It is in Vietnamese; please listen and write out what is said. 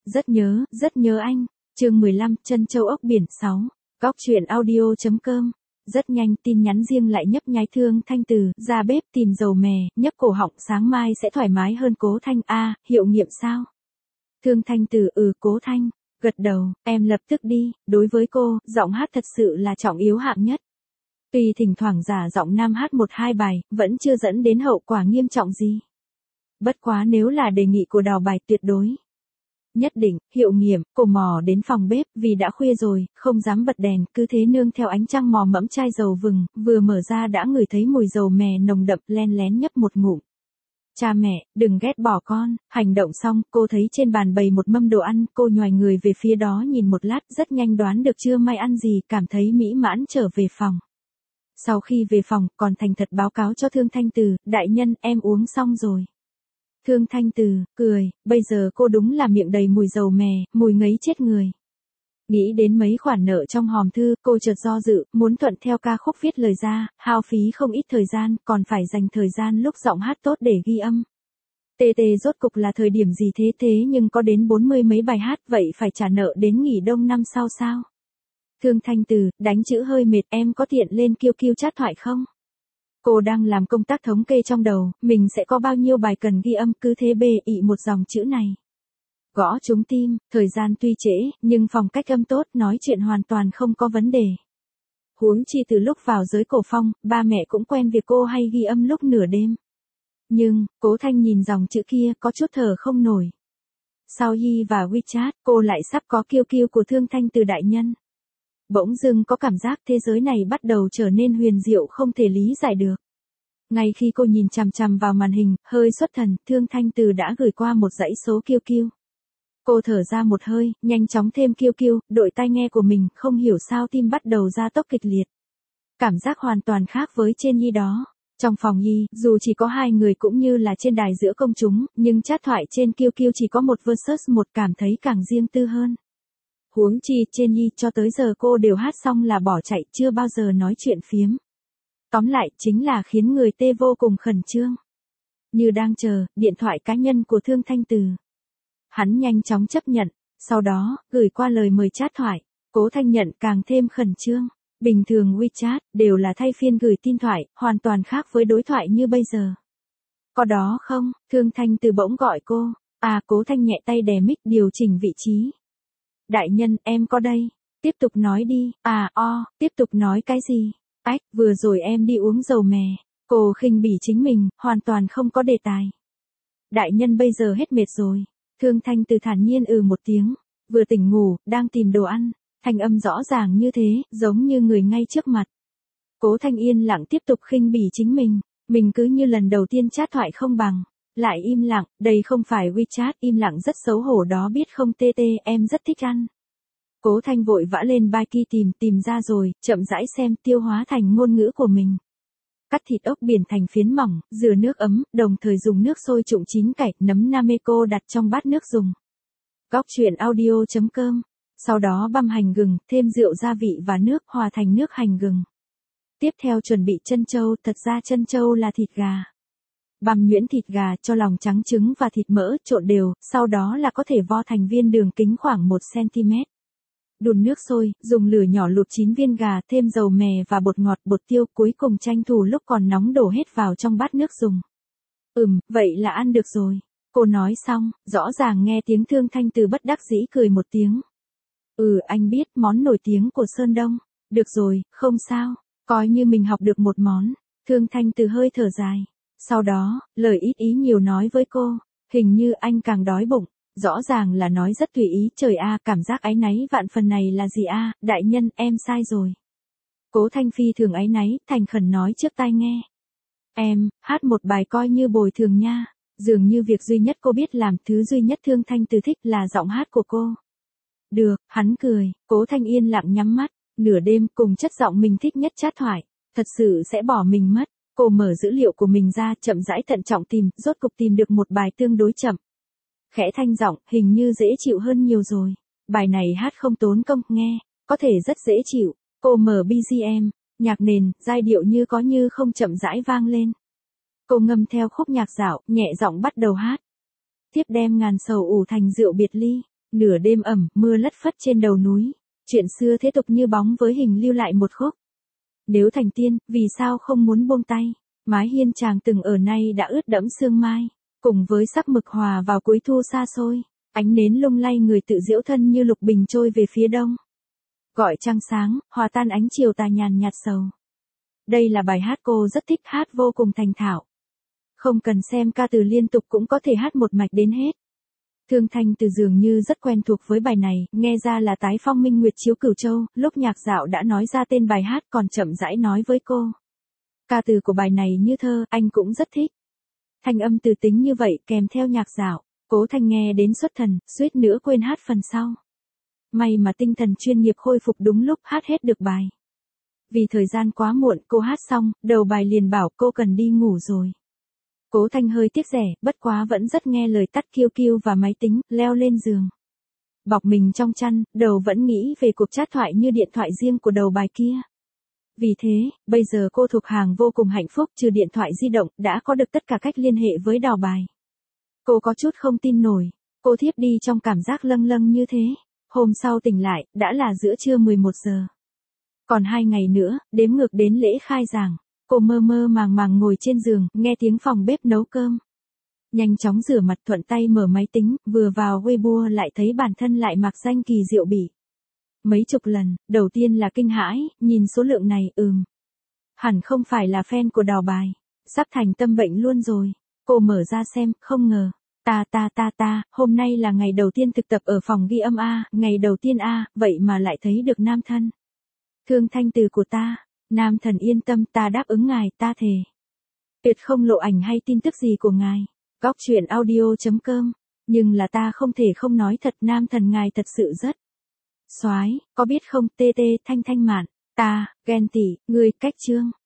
Rất nhớ anh. Chương 15, Chân châu ốc biển 6. Góc truyện audio.com. Rất nhanh tin nhắn riêng lại nhấp nháy Thương Thanh Từ, ra bếp tìm dầu mè, nhấp cổ họng sáng mai sẽ thoải mái hơn. Cố Thanh a, hiệu nghiệm sao? Thương Thanh Từ Cố Thanh, gật đầu, em lập tức đi. Đối với cô, giọng hát thật sự là trọng yếu hạng nhất. Tuy thỉnh thoảng giả giọng nam hát 1-2 bài, vẫn chưa dẫn đến hậu quả nghiêm trọng gì. Bất quá nếu là đề nghị của Đào Bài tuyệt đối. Nhất định, hiệu nghiệm, cô mò đến phòng bếp vì đã khuya rồi, không dám bật đèn, cứ thế nương theo ánh trăng mò mẫm chai dầu vừng, vừa mở ra đã ngửi thấy mùi dầu mè nồng đậm, len lén nhấp một ngụm. Cha mẹ, đừng ghét bỏ con. Hành động xong, cô thấy trên bàn bày một mâm đồ ăn, cô nhoài người về phía đó nhìn một lát, rất nhanh đoán được trưa mai ăn gì, cảm thấy mỹ mãn trở về phòng. Sau khi về phòng, còn thành thật báo cáo cho Thương Thanh Từ, đại nhân, em uống xong rồi. Thương Thanh Từ, cười, bây giờ cô đúng là miệng đầy mùi dầu mè, mùi ngấy chết người. Nghĩ đến mấy khoản nợ trong hòm thư, cô chợt do dự, muốn thuận theo ca khúc viết lời ra, hao phí không ít thời gian, còn phải dành thời gian lúc giọng hát tốt để ghi âm. Rốt cục là thời điểm gì thế nhưng có đến 40 mấy bài hát, vậy phải trả nợ đến nghỉ đông năm sau sao? Thương Thanh Từ, đánh chữ hơi mệt, em có tiện lên QQ chat thoại không? Cô đang làm công tác thống kê trong đầu, mình sẽ có bao nhiêu bài cần ghi âm, cứ thế một dòng chữ này. Gõ trúng tim, thời gian tuy trễ, nhưng phong cách âm tốt, nói chuyện hoàn toàn không có vấn đề. Huống chi từ lúc vào giới cổ phong, ba mẹ cũng quen việc cô hay ghi âm lúc nửa đêm. Nhưng, Cố Thanh nhìn dòng chữ kia, có chút thở không nổi. Sau Yi và WeChat, cô lại sắp có QQ của Thương Thanh Từ đại nhân. Bỗng dưng có cảm giác thế giới này bắt đầu trở nên huyền diệu không thể lý giải được. Ngay khi cô nhìn chằm chằm vào màn hình, hơi xuất thần, Thương Thanh Từ đã gửi qua một dãy số QQ. Cô thở ra một hơi, nhanh chóng thêm QQ, đội tai nghe của mình, không hiểu sao tim bắt đầu ra tốc kịch liệt. Cảm giác hoàn toàn khác với trên Yi đó. Trong phòng Yi, dù chỉ có 2 người cũng như là trên đài giữa công chúng, nhưng chat thoại trên QQ chỉ có một versus một, cảm thấy càng riêng tư hơn. Huống chi trên Yi cho tới giờ cô đều hát xong là bỏ chạy, chưa bao giờ nói chuyện phiếm. Tóm lại chính là khiến người tê vô cùng khẩn trương. Như đang chờ, điện thoại cá nhân của Thương Thanh Từ. Hắn nhanh chóng chấp nhận, sau đó, gửi qua lời mời chat thoại. Cố Thanh nhận càng thêm khẩn trương. Bình thường WeChat, đều là thay phiên gửi tin thoại, hoàn toàn khác với đối thoại như bây giờ. Có đó không? Thương Thanh Từ bỗng gọi cô. Cố Thanh nhẹ tay đè mic điều chỉnh vị trí. Đại nhân, em có đây. Tiếp tục nói đi. Tiếp tục nói cái gì? Vừa rồi em đi uống dầu mè. Cô khinh bỉ chính mình, hoàn toàn không có đề tài. Đại nhân bây giờ hết mệt rồi. Thương Thanh Từ thản nhiên một tiếng. Vừa tỉnh ngủ, đang tìm đồ ăn. Thanh âm rõ ràng như thế, giống như người ngay trước mặt. Cố Thanh yên lặng tiếp tục khinh bỉ chính mình. Mình cứ như lần đầu tiên chat thoại không bằng. Lại im lặng, đây không phải WeChat, im lặng rất xấu hổ đó biết không. Em rất thích ăn. Cố Thanh vội vã lên Biki tìm ra rồi, chậm rãi xem, tiêu hóa thành ngôn ngữ của mình. Cắt thịt ốc biển thành phiến mỏng, rửa nước ấm, đồng thời dùng nước sôi trụng chín cải, nấm Nameko đặt trong bát nước dùng. Góc truyện audio.com. Sau đó băm hành gừng, thêm rượu gia vị và nước, hòa thành nước hành gừng. Tiếp theo chuẩn bị chân châu, thật ra chân châu là thịt gà. Băm nhuyễn thịt gà, cho lòng trắng trứng và thịt mỡ, trộn đều, sau đó là có thể vo thành viên đường kính khoảng 1 cm. Đun nước sôi, dùng lửa nhỏ luộc 9 viên gà, thêm dầu mè và bột ngọt, bột tiêu, cuối cùng tranh thủ lúc còn nóng đổ hết vào trong bát nước dùng. Vậy là ăn được rồi. Cô nói xong, rõ ràng nghe tiếng Thương Thanh Từ bất đắc dĩ cười một tiếng. Anh biết, món nổi tiếng của Sơn Đông. Được rồi, không sao, coi như mình học được một món. Thương Thanh Từ hơi thở dài. Sau đó, lời ít ý nhiều nói với cô. Hình như anh càng đói bụng. Rõ ràng là nói rất tùy ý, trời cảm giác áy náy vạn phần này là gì đại nhân, em sai rồi. Cố Thanh phi thường áy náy, thành khẩn nói trước tai nghe. Em, hát một bài coi như bồi thường nha. Dường như việc duy nhất cô biết làm, thứ duy nhất Thương Thanh Từ thích là giọng hát của cô. Được, hắn cười, Cố Thanh yên lặng nhắm mắt, nửa đêm cùng chất giọng mình thích nhất chat thoại, thật sự sẽ bỏ mình mất. Cô mở dữ liệu của mình ra, chậm rãi thận trọng tìm, rốt cục tìm được một bài tương đối chậm. Khẽ thanh giọng, hình như dễ chịu hơn nhiều rồi. Bài này hát không tốn công, nghe, có thể rất dễ chịu. Cô mở BGM, nhạc nền, giai điệu như có như không chậm rãi vang lên. Cô ngâm theo khúc nhạc dạo, nhẹ giọng bắt đầu hát. Tiếp đem ngàn sầu ủ thành rượu biệt ly. Nửa đêm ẩm, mưa lất phất trên đầu núi. Chuyện xưa thế tục như bóng với hình lưu lại một khúc. Nếu thành tiên, vì sao không muốn buông tay? Mái hiên chàng từng ở nay đã ướt đẫm sương mai. Cùng với sắc mực hòa vào cuối thu xa xôi. Ánh nến lung lay người tự diễu thân như lục bình trôi về phía đông. Gọi trăng sáng, hòa tan ánh chiều tà nhàn nhạt sầu. Đây là bài hát cô rất thích hát vô cùng thành thạo. Không cần xem ca từ liên tục cũng có thể hát một mạch đến hết. Thương Thanh Từ dường như rất quen thuộc với bài này, nghe ra là tái phong minh nguyệt chiếu cửu châu, lúc nhạc dạo đã nói ra tên bài hát còn chậm rãi nói với cô. Ca từ của bài này như thơ, anh cũng rất thích. Thanh âm từ tính như vậy kèm theo nhạc dạo, Cố Thanh nghe đến xuất thần, suýt nữa quên hát phần sau. May mà tinh thần chuyên nghiệp khôi phục đúng lúc hát hết được bài. Vì thời gian quá muộn cô hát xong, đầu bài liền bảo cô cần đi ngủ rồi. Cố Thanh hơi tiếc rẻ, bất quá vẫn rất nghe lời tắt kiêu kiêu và máy tính, leo lên giường. Bọc mình trong chăn, đầu vẫn nghĩ về cuộc chat thoại như điện thoại riêng của đầu bài kia. Vì thế, bây giờ cô thuộc hàng vô cùng hạnh phúc trừ điện thoại di động, đã có được tất cả cách liên hệ với đầu bài. Cô có chút không tin nổi, cô thiếp đi trong cảm giác lâng lâng như thế. Hôm sau tỉnh lại, đã là giữa trưa 11 giờ. Còn 2 ngày nữa, đếm ngược đến lễ khai giảng. Cô mơ mơ màng màng ngồi trên giường, nghe tiếng phòng bếp nấu cơm. Nhanh chóng rửa mặt thuận tay mở máy tính, vừa vào Weibo lại thấy bản thân lại mặc danh kỳ diệu bỉ. Mấy chục lần, đầu tiên là kinh hãi, nhìn số lượng này, hẳn không phải là fan của đào bài. Sắp thành tâm bệnh luôn rồi. Cô mở ra xem, không ngờ. Hôm nay là ngày đầu tiên thực tập ở phòng ghi âm A, ngày đầu tiên A, vậy mà lại thấy được nam thân. Thương Thanh Từ của ta. Nam thần yên tâm, ta đáp ứng ngài, ta thề. Tuyệt không lộ ảnh hay tin tức gì của ngài. Góc truyện audio.com. Nhưng là ta không thể không nói thật, nam thần ngài thật sự rất soái, có biết không, Thanh Mạn, ta, ghen tị, ngươi, cách chương.